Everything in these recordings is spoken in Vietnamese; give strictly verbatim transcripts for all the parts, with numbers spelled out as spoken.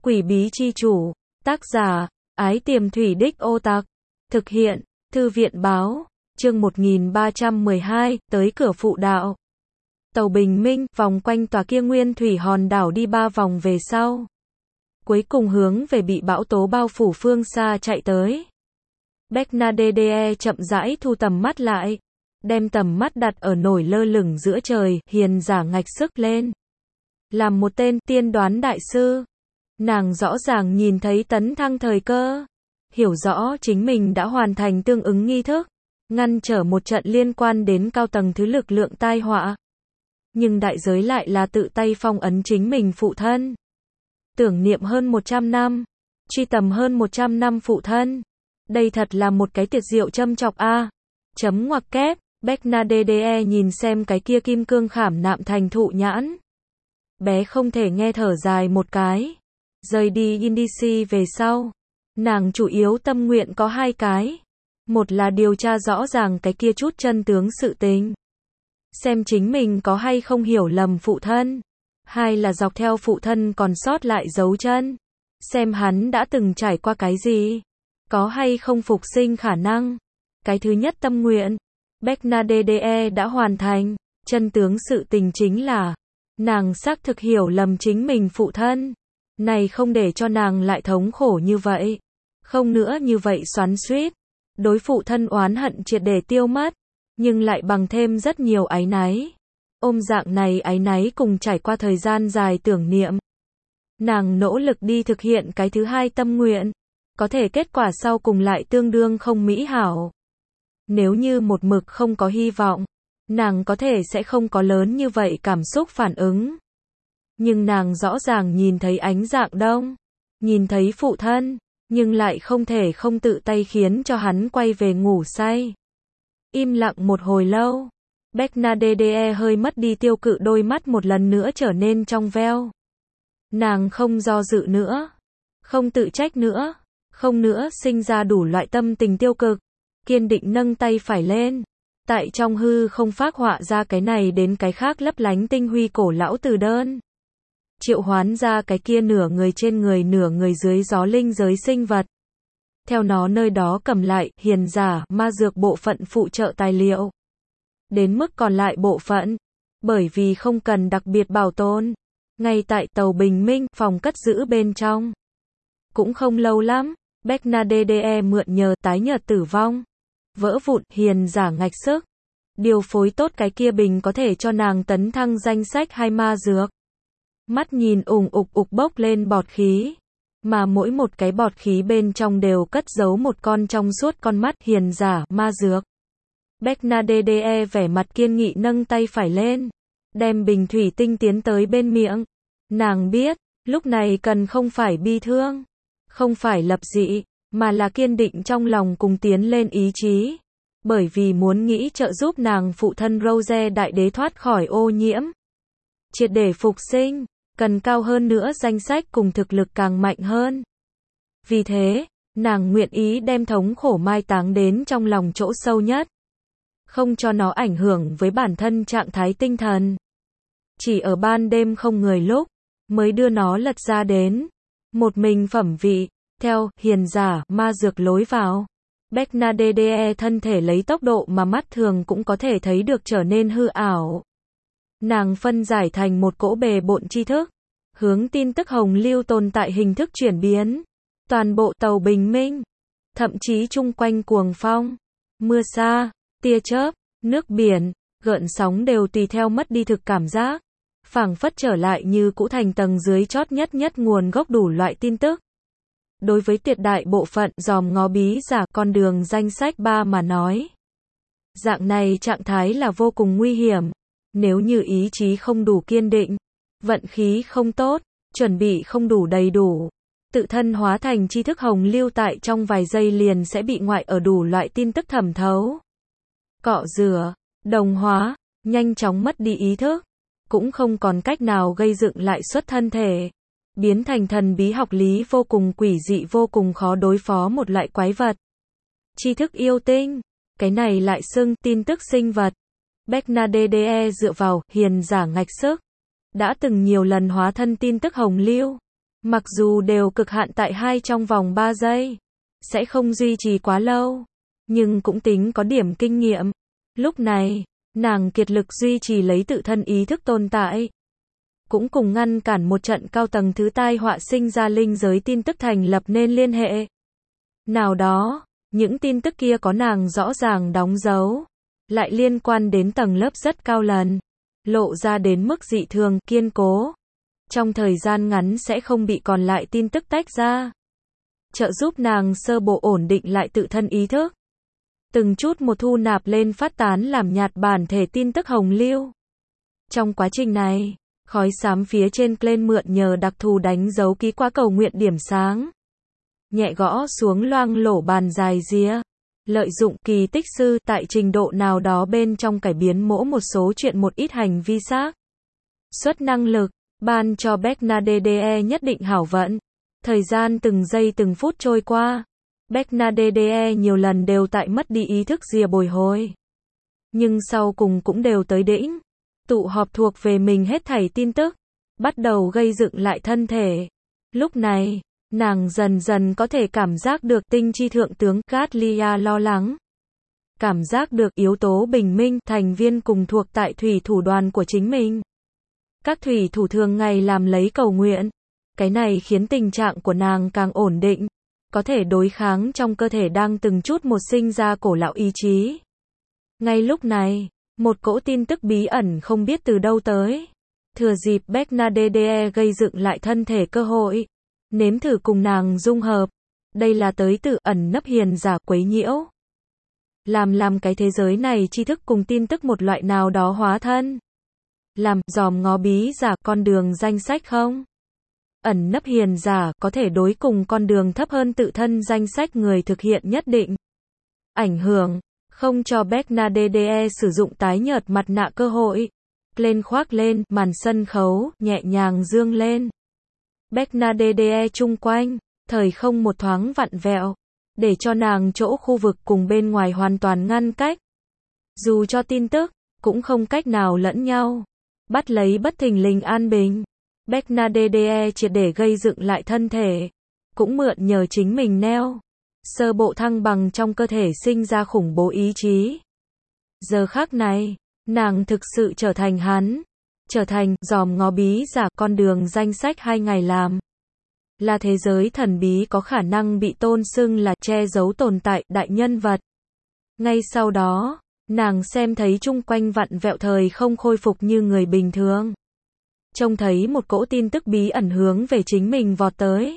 Quỷ bí chi chủ, tác giả, Ái Tiềm Thủy Đích Ô Tặc, thực hiện, Thư viện báo, chương một nghìn ba trăm mười hai, tới cửa phụ đạo. Tàu bình minh, vòng quanh tòa kia nguyên thủy hòn đảo đi ba vòng về sau. Cuối cùng hướng về bị bão tố bao phủ phương xa chạy tới. Bernadette chậm rãi thu tầm mắt lại, đem tầm mắt đặt ở nổi lơ lửng giữa trời, hiền giả ngạch sức lên. Làm một tên tiên đoán đại sư, nàng rõ ràng nhìn thấy tấn thăng thời cơ, hiểu rõ chính mình đã hoàn thành tương ứng nghi thức, ngăn trở một trận liên quan đến cao tầng thứ lực lượng tai họa. Nhưng đại giới lại là tự tay phong ấn chính mình phụ thân. Tưởng niệm hơn một trăm năm, truy tầm hơn một trăm năm phụ thân. Đây thật là một cái tiệt diệu châm chọc a. À. Chấm ngoặc kép, Bernadette nhìn xem cái kia kim cương khảm nạm thành thụ nhãn. Bé không thể nghe thở dài một cái. Rời đi Indici về sau, nàng chủ yếu tâm nguyện có hai cái. Một là điều tra rõ ràng cái kia chút chân tướng sự tình. Xem chính mình có hay không hiểu lầm phụ thân. Hai là dọc theo phụ thân còn sót lại dấu chân. Xem hắn đã từng trải qua cái gì. Có hay không phục sinh khả năng. Cái thứ nhất tâm nguyện, Bernadette đã hoàn thành. Chân tướng sự tình chính là, nàng xác thực hiểu lầm chính mình phụ thân. Này không để cho nàng lại thống khổ như vậy. Không nữa như vậy xoắn xuýt. Đối phụ thân oán hận triệt để tiêu mất. Nhưng lại bằng thêm rất nhiều áy náy. Ôm dạng này áy náy cùng trải qua thời gian dài tưởng niệm. Nàng nỗ lực đi thực hiện cái thứ hai tâm nguyện. Có thể kết quả sau cùng lại tương đương không mỹ hảo. Nếu như một mực không có hy vọng, nàng có thể sẽ không có lớn như vậy cảm xúc phản ứng. Nhưng nàng rõ ràng nhìn thấy ánh dạng đông, nhìn thấy phụ thân, nhưng lại không thể không tự tay khiến cho hắn quay về ngủ say. Im lặng một hồi lâu, Bernadette hơi mất đi tiêu cự, đôi mắt một lần nữa trở nên trong veo. Nàng không do dự nữa, không tự trách nữa, không nữa sinh ra đủ loại tâm tình tiêu cực, kiên định nâng tay phải lên, tại trong hư không phác họa ra cái này đến cái khác lấp lánh tinh huy cổ lão từ đơn. Triệu hoán ra cái kia nửa người trên người nửa người dưới gió linh giới sinh vật. Theo nó nơi đó cầm lại, hiền giả, ma dược bộ phận phụ trợ tài liệu. Đến mức còn lại bộ phận, bởi vì không cần đặc biệt bảo tồn, ngay tại tàu bình minh, phòng cất giữ bên trong. Cũng không lâu lắm, Bernadette mượn nhờ tái nhợt tử vong, vỡ vụn, hiền giả ngạch sức. Điều phối tốt cái kia bình có thể cho nàng tấn thăng danh sách hai ma dược. Mắt nhìn ủng ục ục bốc lên bọt khí. Mà mỗi một cái bọt khí bên trong đều cất giấu một con trong suốt con mắt, hiền giả, ma dược. Bernadette vẻ mặt kiên nghị nâng tay phải lên. Đem bình thủy tinh tiến tới bên miệng. Nàng biết, lúc này cần không phải bi thương. Không phải lập dị, mà là kiên định trong lòng cùng tiến lên ý chí. Bởi vì muốn nghĩ trợ giúp nàng phụ thân Rose đại đế thoát khỏi ô nhiễm. Triệt để phục sinh, cần cao hơn nữa danh sách cùng thực lực càng mạnh hơn. Vì thế, nàng nguyện ý đem thống khổ mai táng đến trong lòng chỗ sâu nhất. Không cho nó ảnh hưởng với bản thân trạng thái tinh thần. Chỉ ở ban đêm không người lúc, mới đưa nó lật ra đến. Một mình phẩm vị, theo, hiền giả, ma dược lối vào. Bernadette thân thể lấy tốc độ mà mắt thường cũng có thể thấy được trở nên hư ảo. Nàng phân giải thành một cỗ bề bộn tri thức, hướng tin tức hồng lưu tồn tại hình thức chuyển biến. Toàn bộ tàu bình minh, thậm chí chung quanh cuồng phong, mưa sa, tia chớp, nước biển, gợn sóng đều tùy theo mất đi thực cảm giác. Phảng phất trở lại như cũ thành tầng dưới chót nhất nhất nguồn gốc đủ loại tin tức. Đối với tuyệt đại bộ phận dòm ngó bí giả con đường danh sách ba mà nói. Dạng này trạng thái là vô cùng nguy hiểm. Nếu như ý chí không đủ kiên định, vận khí không tốt, chuẩn bị không đủ đầy đủ, tự thân hóa thành tri thức hồng lưu tại trong vài giây liền sẽ bị ngoại ở đủ loại tin tức thẩm thấu. Cọ rửa, đồng hóa, nhanh chóng mất đi ý thức, cũng không còn cách nào gây dựng lại xuất thân thể. Biến thành thần bí học lý vô cùng quỷ dị vô cùng khó đối phó một loại quái vật. Tri thức yêu tinh, cái này lại xưng tin tức sinh vật. Bernadette dựa vào hiền giả ngạch sức, đã từng nhiều lần hóa thân tin tức hồng lưu, Mặc dù đều cực hạn tại hai trong vòng ba giây, sẽ không duy trì quá lâu, nhưng cũng tính có điểm kinh nghiệm. Lúc này, nàng kiệt lực duy trì lấy tự thân ý thức tồn tại, cũng cùng ngăn cản một trận cao tầng thứ tai họa sinh ra linh giới tin tức thành lập nên liên hệ. Nào đó, những tin tức kia có nàng rõ ràng đóng dấu, lại liên quan đến tầng lớp rất cao lần, lộ ra đến mức dị thường kiên cố. Trong thời gian ngắn sẽ không bị còn lại tin tức tách ra, trợ giúp nàng sơ bộ ổn định lại tự thân ý thức. Từng chút một thu nạp lên phát tán làm nhạt bản thể tin tức hồng lưu. Trong quá trình này, khói xám phía trên Glen mượn nhờ đặc thù đánh dấu ký qua cầu nguyện điểm sáng. Nhẹ gõ xuống loang lổ bàn dài ría. Lợi dụng kỳ tích sư tại trình độ nào đó bên trong cải biến mỗ một số chuyện một ít hành vi xác suất năng lực, ban cho Bernadette nhất định hảo vận. Thời gian từng giây từng phút trôi qua, Bernadette nhiều lần đều tại mất đi ý thức rìa bồi hồi. Nhưng sau cùng cũng đều tới đỉnh, tụ họp thuộc về mình hết thảy tin tức, bắt đầu gây dựng lại thân thể. Lúc này, nàng dần dần có thể cảm giác được tinh chi thượng tướng Gatlia lo lắng. Cảm giác được yếu tố bình minh, thành viên cùng thuộc tại thủy thủ đoàn của chính mình. Các thủy thủ thường ngày làm lấy cầu nguyện. Cái này khiến tình trạng của nàng càng ổn định, có thể đối kháng trong cơ thể đang từng chút một sinh ra cổ lão ý chí. Ngay lúc này, một cỗ tin tức bí ẩn không biết từ đâu tới. Thừa dịp Bernadette gây dựng lại thân thể cơ hội, nếm thử cùng nàng dung hợp. Đây là tới từ ẩn nấp hiền giả quấy nhiễu. Làm làm cái thế giới này tri thức cùng tin tức một loại nào đó hóa thân. Làm dòm ngó bí giả con đường danh sách không? Ẩn nấp hiền giả có thể đối cùng con đường thấp hơn tự thân danh sách người thực hiện nhất định ảnh hưởng, không cho Bernadette sử dụng tái nhợt mặt nạ cơ hội. Lên khoác lên, màn sân khấu, nhẹ nhàng dương lên. Bernadette chung quanh, thời không một thoáng vặn vẹo, để cho nàng chỗ khu vực cùng bên ngoài hoàn toàn ngăn cách. Dù cho tin tức, cũng không cách nào lẫn nhau. Bắt lấy bất thình lình an bình. Bernadette triệt để gây dựng lại thân thể, cũng mượn nhờ chính mình neo sơ bộ thăng bằng trong cơ thể sinh ra khủng bố ý chí. Giờ khắc này, nàng thực sự trở thành hắn, trở thành dòm ngó bí giả con đường danh sách hai ngày làm. Là thế giới thần bí có khả năng bị tôn xưng là che giấu tồn tại đại nhân vật. Ngay sau đó, nàng xem thấy chung quanh vặn vẹo thời không khôi phục như người bình thường. Trông thấy một cỗ tin tức bí ẩn hướng về chính mình vọt tới.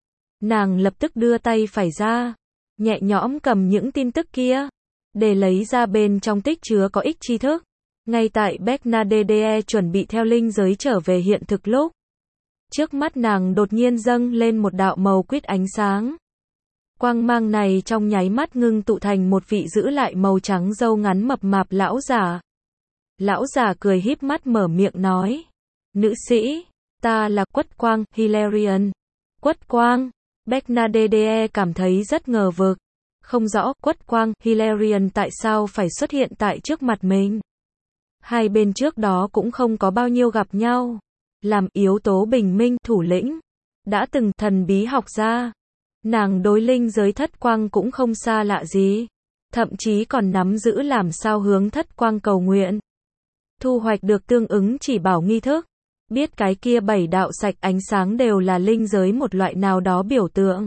Nàng lập tức đưa tay phải ra, nhẹ nhõm cầm những tin tức kia, để lấy ra bên trong tích chứa có ích tri thức. Ngay tại Bernadette chuẩn bị theo linh giới trở về hiện thực lúc, trước mắt nàng đột nhiên dâng lên một đạo màu quýt ánh sáng. Quang mang này trong nháy mắt ngưng tụ thành một vị giữ lại màu trắng râu ngắn mập mạp lão giả. Lão giả cười híp mắt mở miệng nói. Nữ sĩ, ta là Quất Quang, Hilarion. Quất Quang, Bernadette cảm thấy rất ngờ vực. Không rõ Quất Quang, Hilarion tại sao phải xuất hiện tại trước mặt mình. Hai bên trước đó cũng không có bao nhiêu gặp nhau. Làm yếu tố bình minh, thủ lĩnh, đã từng thần bí học gia. Nàng đối linh giới thất quang cũng không xa lạ gì. Thậm chí còn nắm giữ làm sao hướng thất quang cầu nguyện. Thu hoạch được tương ứng chỉ bảo nghi thức. Biết cái kia bảy đạo sạch ánh sáng đều là linh giới một loại nào đó biểu tượng.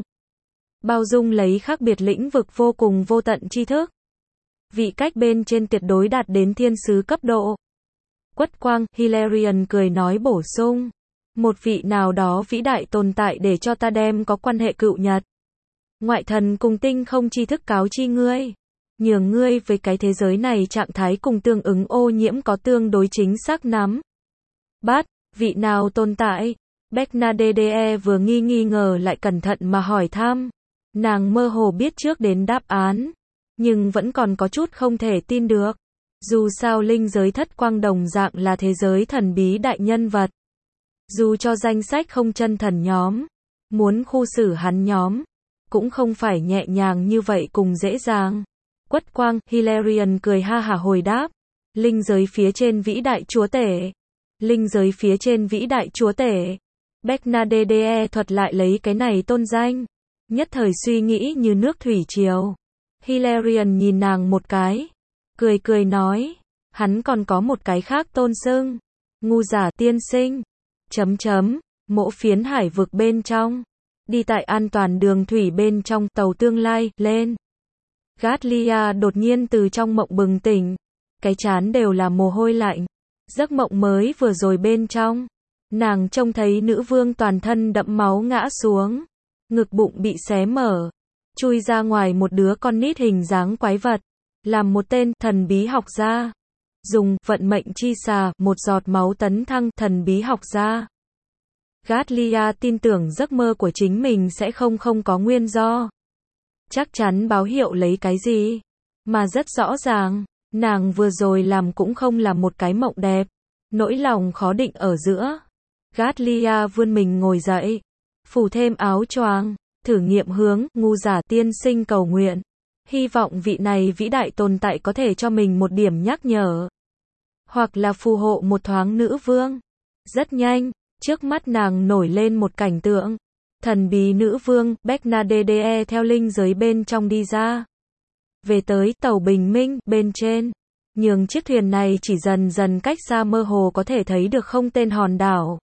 Bao dung lấy khác biệt lĩnh vực vô cùng vô tận tri thức. Vị cách bên trên tuyệt đối đạt đến thiên sứ cấp độ. Quất Quang, Hilarion cười nói bổ sung. Một vị nào đó vĩ đại tồn tại để cho ta đem có quan hệ cựu nhật. Ngoại thần cùng tinh không tri thức cáo chi ngươi. Nhường ngươi với cái thế giới này trạng thái cùng tương ứng ô nhiễm có tương đối chính xác nắm. Bát, vị nào tồn tại? Bernadette vừa nghi nghi ngờ lại cẩn thận mà hỏi thăm. Nàng mơ hồ biết trước đến đáp án, nhưng vẫn còn có chút không thể tin được. Dù sao linh giới thất quang đồng dạng là thế giới thần bí đại nhân vật. Dù cho danh sách không chân thần nhóm, muốn khu xử hắn nhóm, cũng không phải nhẹ nhàng như vậy cùng dễ dàng. Quất Quang, Hilarion cười ha hả hồi đáp. Linh giới phía trên vĩ đại chúa tể. Linh giới phía trên vĩ đại chúa tể. Bernadette thuật lại lấy cái này tôn danh. Nhất thời suy nghĩ như nước thủy triều. Hilarion nhìn nàng một cái. Cười cười nói. Hắn còn có một cái khác tôn xưng. Ngu giả tiên sinh. Chấm chấm. Mộ phiến hải vực bên trong. Đi tại an toàn đường thủy bên trong tàu tương lai, lên. Gatlia đột nhiên từ trong mộng bừng tỉnh. Cái trán đều là mồ hôi lạnh. Giấc mộng mới vừa rồi bên trong. Nàng trông thấy nữ vương toàn thân đẫm máu ngã xuống. Ngực bụng bị xé mở. Chui ra ngoài một đứa con nít hình dáng quái vật. Làm một tên thần bí học gia. Dùng vận mệnh chi xà, một giọt máu tấn thăng thần bí học gia. Gatlia tin tưởng giấc mơ của chính mình sẽ không không có nguyên do. Chắc chắn báo hiệu lấy cái gì. Mà rất rõ ràng, nàng vừa rồi làm cũng không là một cái mộng đẹp. Nỗi lòng khó định ở giữa. Gatlia vươn mình ngồi dậy. Phủ thêm áo choàng. Thử nghiệm hướng, ngu giả tiên sinh cầu nguyện. Hy vọng vị này vĩ đại tồn tại có thể cho mình một điểm nhắc nhở. Hoặc là phù hộ một thoáng nữ vương. Rất nhanh, trước mắt nàng nổi lên một cảnh tượng. Thần bí nữ vương, Bernadette theo linh giới bên trong đi ra. Về tới tàu bình minh, bên trên. Nhường chiếc thuyền này chỉ dần dần cách xa mơ hồ có thể thấy được không tên hòn đảo.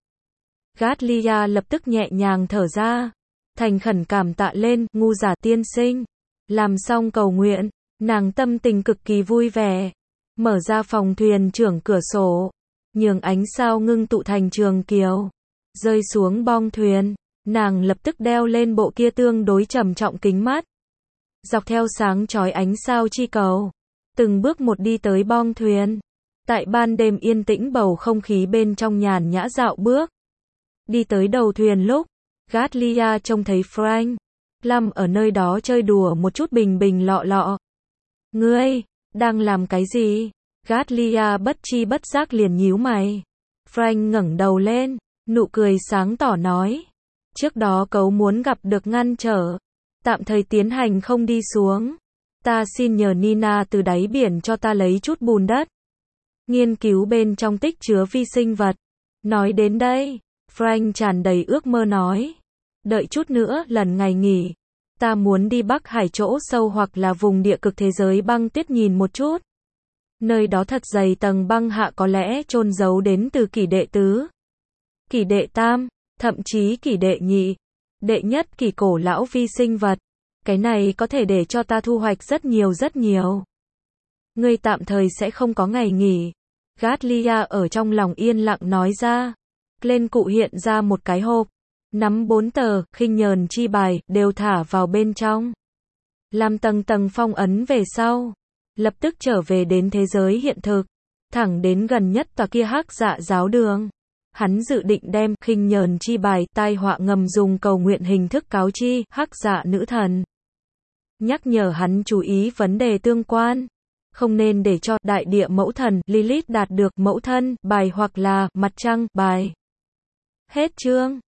Gatlia lập tức nhẹ nhàng thở ra. Thành khẩn cảm tạ lên, ngu giả tiên sinh. Làm xong cầu nguyện, nàng tâm tình cực kỳ vui vẻ. Mở ra phòng thuyền trưởng cửa sổ. Nhường ánh sao ngưng tụ thành trường kiều. Rơi xuống bong thuyền. Nàng lập tức đeo lên bộ kia tương đối trầm trọng kính mắt. Dọc theo sáng chói ánh sao chi cầu. Từng bước một đi tới bong thuyền. Tại ban đêm yên tĩnh bầu không khí bên trong nhàn nhã dạo bước. Đi tới đầu thuyền lúc. Gatlia trông thấy Frank. Lâm ở nơi đó chơi đùa một chút bình bình lọ lọ. Ngươi, đang làm cái gì? Gatlia bất chi bất giác liền nhíu mày. Frank ngẩng đầu lên, nụ cười sáng tỏ nói. Trước đó cậu muốn gặp được ngăn trở. Tạm thời tiến hành không đi xuống. Ta xin nhờ Nina từ đáy biển cho ta lấy chút bùn đất. Nghiên cứu bên trong tích chứa vi sinh vật. Nói đến đây, Frank tràn đầy ước mơ nói. Đợi chút nữa lần ngày nghỉ. Ta muốn đi Bắc Hải chỗ sâu hoặc là vùng địa cực thế giới băng tuyết nhìn một chút. Nơi đó thật dày tầng băng hạ có lẽ chôn giấu đến từ kỷ đệ tứ. Kỷ đệ tam, thậm chí kỷ đệ nhị. Đệ nhất kỷ cổ lão vi sinh vật. Cái này có thể để cho ta thu hoạch rất nhiều rất nhiều. Ngươi tạm thời sẽ không có ngày nghỉ. Gatlia ở trong lòng yên lặng nói ra. Lên cụ hiện ra một cái hộp. Nắm bốn tờ, khinh nhờn chi bài, đều thả vào bên trong. Làm tầng tầng phong ấn về sau. Lập tức trở về đến thế giới hiện thực. Thẳng đến gần nhất tòa kia hắc dạ giáo đường. Hắn dự định đem khinh nhờn chi bài tai họa ngầm dùng cầu nguyện hình thức cáo chi hắc dạ nữ thần. Nhắc nhở hắn chú ý vấn đề tương quan. Không nên để cho đại địa mẫu thần Lilith đạt được mẫu thân bài hoặc là mặt trăng bài. Hết chương.